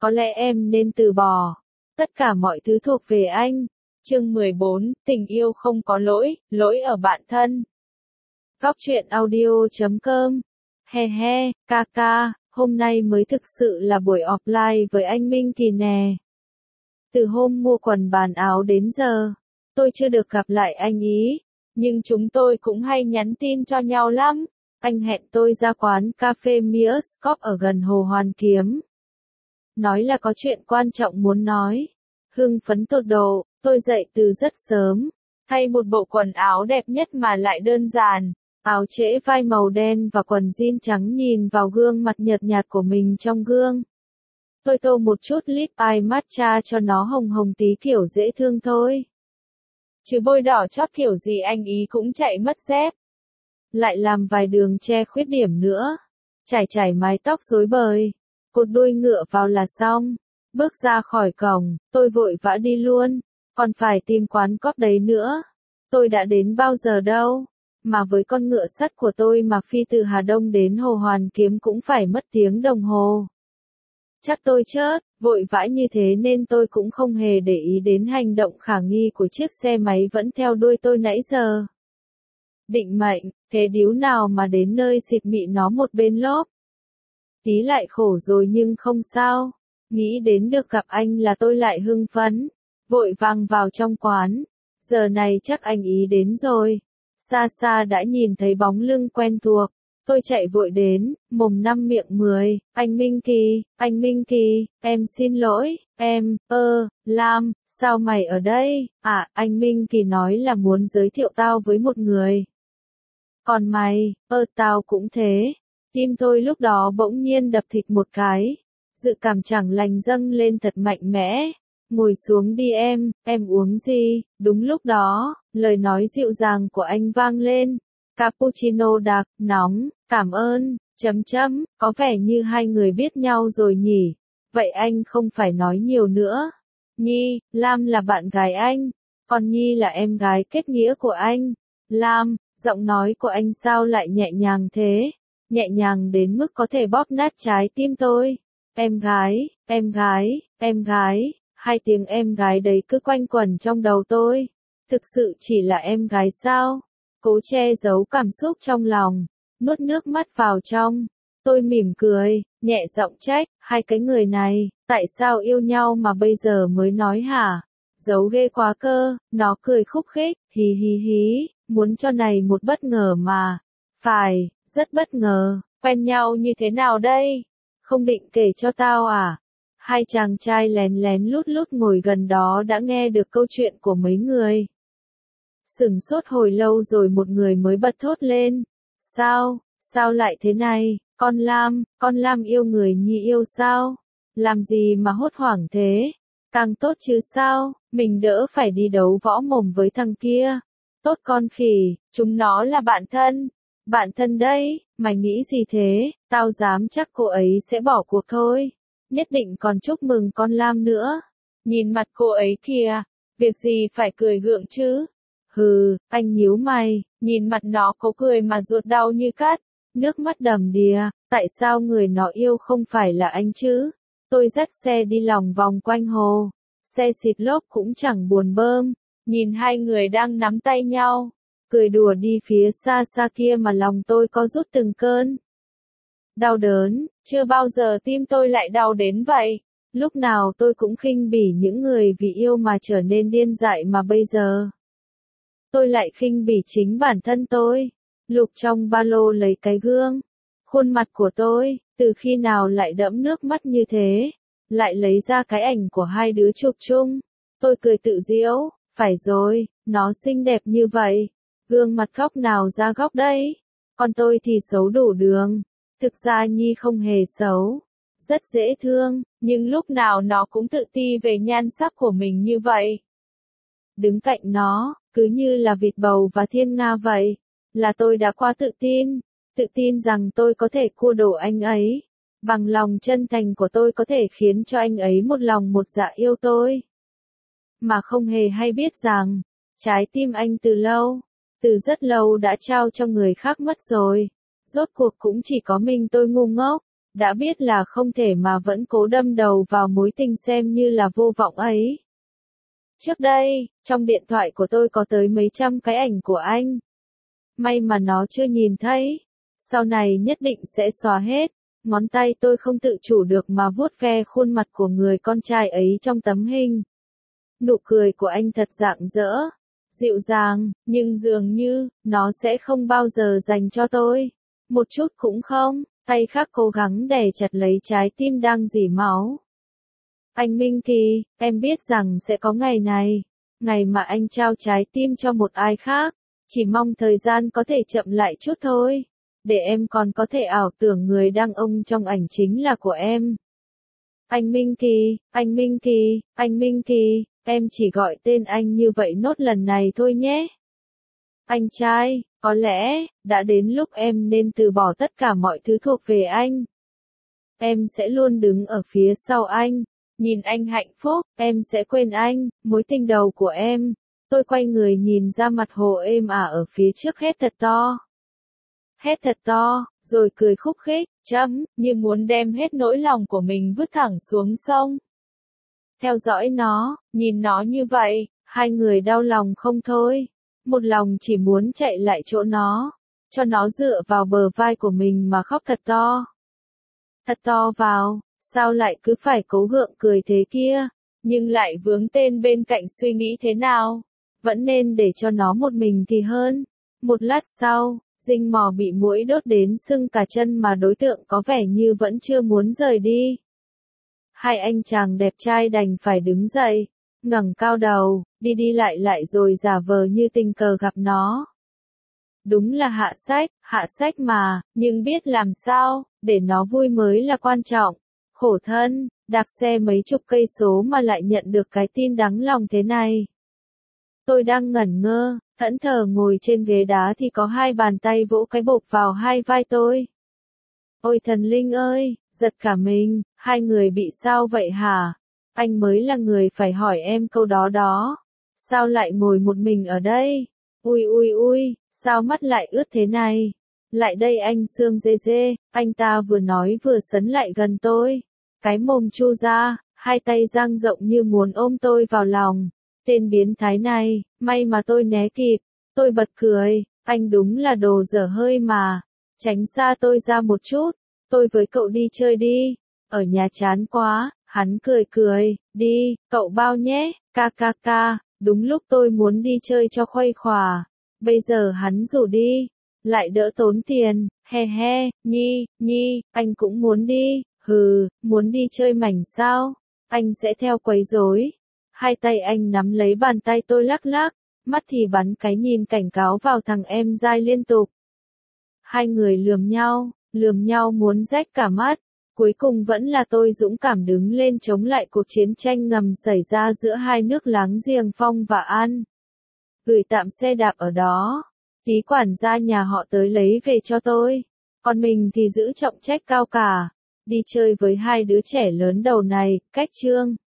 có lẽ em nên từ bỏ. Tất cả mọi thứ thuộc về anh. Chương 14, tình yêu không có lỗi, lỗi ở bạn thân. Góc truyện audio.com. He he, ca ca, hôm nay mới thực sự là buổi offline với anh Minh Kỳ nè. Từ hôm mua quần bàn áo đến giờ, tôi chưa được gặp lại anh ý, nhưng chúng tôi cũng hay nhắn tin cho nhau lắm. Anh hẹn tôi ra quán cà phê Mioscop ở gần Hồ Hoàn Kiếm. Nói là có chuyện quan trọng muốn nói. Hưng phấn tột độ, tôi dậy từ rất sớm, thay một bộ quần áo đẹp nhất mà lại đơn giản, áo trễ vai màu đen và quần jean trắng, nhìn vào gương mặt nhợt nhạt của mình trong gương. Tôi tô một chút lip eye matcha cho nó hồng hồng tí kiểu dễ thương thôi. Chứ bôi đỏ chót kiểu gì anh ý cũng chạy mất dép. Lại làm vài đường che khuyết điểm nữa. Chải mái tóc rối bời, cột đuôi ngựa vào là xong. Bước ra khỏi cổng, tôi vội vã đi luôn. Còn phải tìm quán cóp đấy nữa. Tôi đã đến bao giờ đâu. Mà với con ngựa sắt của tôi mà phi từ Hà Đông đến Hồ Hoàn Kiếm cũng phải mất tiếng đồng hồ. Chắc tôi chớt, vội vã như thế nên tôi cũng không hề để ý đến hành động khả nghi của chiếc xe máy vẫn theo đuôi tôi nãy giờ. Định mệnh, thế điếu nào mà đến nơi xịt mị nó một bên lốp. Tí lại khổ rồi nhưng không sao. Nghĩ đến được gặp anh là tôi lại hưng phấn. Vội vàng vào trong quán. Giờ này chắc anh ý đến rồi. Xa xa đã nhìn thấy bóng lưng quen thuộc. Tôi chạy vội đến, mồm năm miệng 10, anh Minh Kỳ, em xin lỗi, Lam, sao mày ở đây? À, anh Minh Kỳ nói là muốn giới thiệu tao với một người. Còn mày, tao cũng thế. Tim tôi lúc đó bỗng nhiên đập thịt một cái. Dự cảm chẳng lành dâng lên thật mạnh mẽ. Ngồi xuống đi em uống gì? Đúng lúc đó, lời nói dịu dàng của anh vang lên. Cappuccino đặc, nóng, cảm ơn, có vẻ như hai người biết nhau rồi nhỉ. Vậy anh không phải nói nhiều nữa. Nhi, Lam là bạn gái anh, còn Nhi là em gái kết nghĩa của anh. Lam, giọng nói của anh sao lại nhẹ nhàng thế? Nhẹ nhàng đến mức có thể bóp nát trái tim tôi. Em gái, hai tiếng em gái đấy cứ quanh quẩn trong đầu tôi. Thực sự chỉ là em gái sao? Cố che giấu cảm xúc trong lòng, nuốt nước mắt vào trong. Tôi mỉm cười, nhẹ giọng trách, hai cái người này, tại sao yêu nhau mà bây giờ mới nói hả? Giấu ghê quá cơ, nó cười khúc khích, hí, muốn cho này một bất ngờ mà. Phải, rất bất ngờ, quen nhau như thế nào đây? Không định kể cho tao à? Hai chàng trai lén lén lút lút ngồi gần đó đã nghe được câu chuyện của mấy người. Sửng sốt hồi lâu rồi một người mới bật thốt lên. Sao lại thế này, con Lam yêu người Nhi yêu sao? Làm gì mà hốt hoảng thế? Càng tốt chứ sao, mình đỡ phải đi đấu võ mồm với thằng kia. Tốt con khỉ, chúng nó là bạn thân. Bạn thân đấy, mày nghĩ gì thế? Tao dám chắc cô ấy sẽ bỏ cuộc thôi. Nhất định còn chúc mừng con Lam nữa. Nhìn mặt cô ấy kìa, việc gì phải cười gượng chứ? Hừ, anh nhíu mày, nhìn mặt nó có cười mà ruột đau như cắt, nước mắt đầm đìa, tại sao người nó yêu không phải là anh chứ? Tôi dắt xe đi lòng vòng quanh hồ, xe xịt lốp cũng chẳng buồn bơm, nhìn hai người đang nắm tay nhau, cười đùa đi phía xa xa kia mà lòng tôi có rút từng cơn. Đau đớn, chưa bao giờ tim tôi lại đau đến vậy. Lúc nào tôi cũng khinh bỉ những người vì yêu mà trở nên điên dại mà bây giờ. Tôi lại khinh bỉ chính bản thân tôi. Lục trong ba lô lấy cái gương. Khuôn mặt của tôi, từ khi nào lại đẫm nước mắt như thế? Lại lấy ra cái ảnh của hai đứa chụp chung. Tôi cười tự giễu, phải rồi, nó xinh đẹp như vậy. Gương mặt góc nào ra góc đấy? Còn tôi thì xấu đủ đường. Thực ra Nhi không hề xấu. Rất dễ thương, nhưng lúc nào nó cũng tự ti về nhan sắc của mình như vậy. Đứng cạnh nó, cứ như là vịt bầu và thiên nga vậy, là tôi đã quá tự tin rằng tôi có thể cua đổ anh ấy, bằng lòng chân thành của tôi có thể khiến cho anh ấy một lòng một dạ yêu tôi. Mà không hề hay biết rằng, trái tim anh từ rất lâu đã trao cho người khác mất rồi, rốt cuộc cũng chỉ có mình tôi ngu ngốc, đã biết là không thể mà vẫn cố đâm đầu vào mối tình xem như là vô vọng ấy. Trước đây, trong điện thoại của tôi có tới mấy trăm cái ảnh của anh. May mà nó chưa nhìn thấy. Sau này nhất định sẽ xóa hết. Ngón tay tôi không tự chủ được mà vuốt ve khuôn mặt của người con trai ấy trong tấm hình. Nụ cười của anh thật rạng rỡ, dịu dàng, nhưng dường như, nó sẽ không bao giờ dành cho tôi. Một chút cũng không, tay khác cố gắng đè chặt lấy trái tim đang rỉ máu. Anh Minh Kỳ, em biết rằng sẽ có ngày này, ngày mà anh trao trái tim cho một ai khác, chỉ mong thời gian có thể chậm lại chút thôi, để em còn có thể ảo tưởng người đàn ông trong ảnh chính là của em. Anh Minh Kỳ, anh Minh Kỳ, anh Minh Kỳ, em chỉ gọi tên anh như vậy nốt lần này thôi nhé. Anh trai, có lẽ, đã đến lúc em nên từ bỏ tất cả mọi thứ thuộc về anh. Em sẽ luôn đứng ở phía sau anh, nhìn anh hạnh phúc, em sẽ quên anh, mối tình đầu của em. Tôi quay người nhìn ra mặt hồ êm ả ở phía trước hét thật to. Hét thật to, rồi cười khúc khích, như muốn đem hết nỗi lòng của mình vứt thẳng xuống sông. Theo dõi nó, nhìn nó như vậy, hai người đau lòng không thôi. Một lòng chỉ muốn chạy lại chỗ nó, cho nó dựa vào bờ vai của mình mà khóc thật to. Thật to vào, sao lại cứ phải cố gượng cười thế kia, nhưng lại vướng tên bên cạnh suy nghĩ thế nào, vẫn nên để cho nó một mình thì hơn. Một lát sau, dinh mò bị muỗi đốt đến sưng cả chân mà đối tượng có vẻ như vẫn chưa muốn rời đi. Hai anh chàng đẹp trai đành phải đứng dậy, ngẩng cao đầu, đi đi lại rồi giả vờ như tình cờ gặp nó. Đúng là hạ sách mà, nhưng biết làm sao, để nó vui mới là quan trọng. Khổ thân, đạp xe mấy chục cây số mà lại nhận được cái tin đáng lòng thế này. Tôi đang ngẩn ngơ, thẫn thờ ngồi trên ghế đá thì có hai bàn tay vỗ cái bộp vào hai vai tôi. Ôi thần linh ơi, giật cả mình, hai người bị sao vậy hả? Anh mới là người phải hỏi em câu đó đó. Sao lại ngồi một mình ở đây? Ui, sao mắt lại ướt thế này? Lại đây anh Sương dê dê, anh ta vừa nói vừa sấn lại gần tôi. Cái mồm chu ra, hai tay dang rộng như muốn ôm tôi vào lòng. Tên biến thái này, may mà tôi né kịp. Tôi bật cười, anh đúng là đồ dở hơi mà. Tránh xa tôi ra một chút, tôi với cậu đi chơi đi. Ở nhà chán quá, hắn cười, đi, cậu bao nhé, ca, đúng lúc tôi muốn đi chơi cho khuây khỏa. Bây giờ hắn rủ đi, lại đỡ tốn tiền, he, nhi, anh cũng muốn đi, muốn đi chơi mảnh sao, anh sẽ theo quấy rối. Hai tay anh nắm lấy bàn tay tôi lắc lắc, mắt thì bắn cái nhìn cảnh cáo vào thằng em dai liên tục. Hai người lườm nhau muốn rách cả mắt. Cuối cùng vẫn là tôi dũng cảm đứng lên chống lại cuộc chiến tranh ngầm xảy ra giữa hai nước láng giềng Phong và An. Gửi tạm xe đạp ở đó. Tí quản gia nhà họ tới lấy về cho tôi. Còn mình thì giữ trọng trách cao cả. Đi chơi với hai đứa trẻ lớn đầu này, cách chương.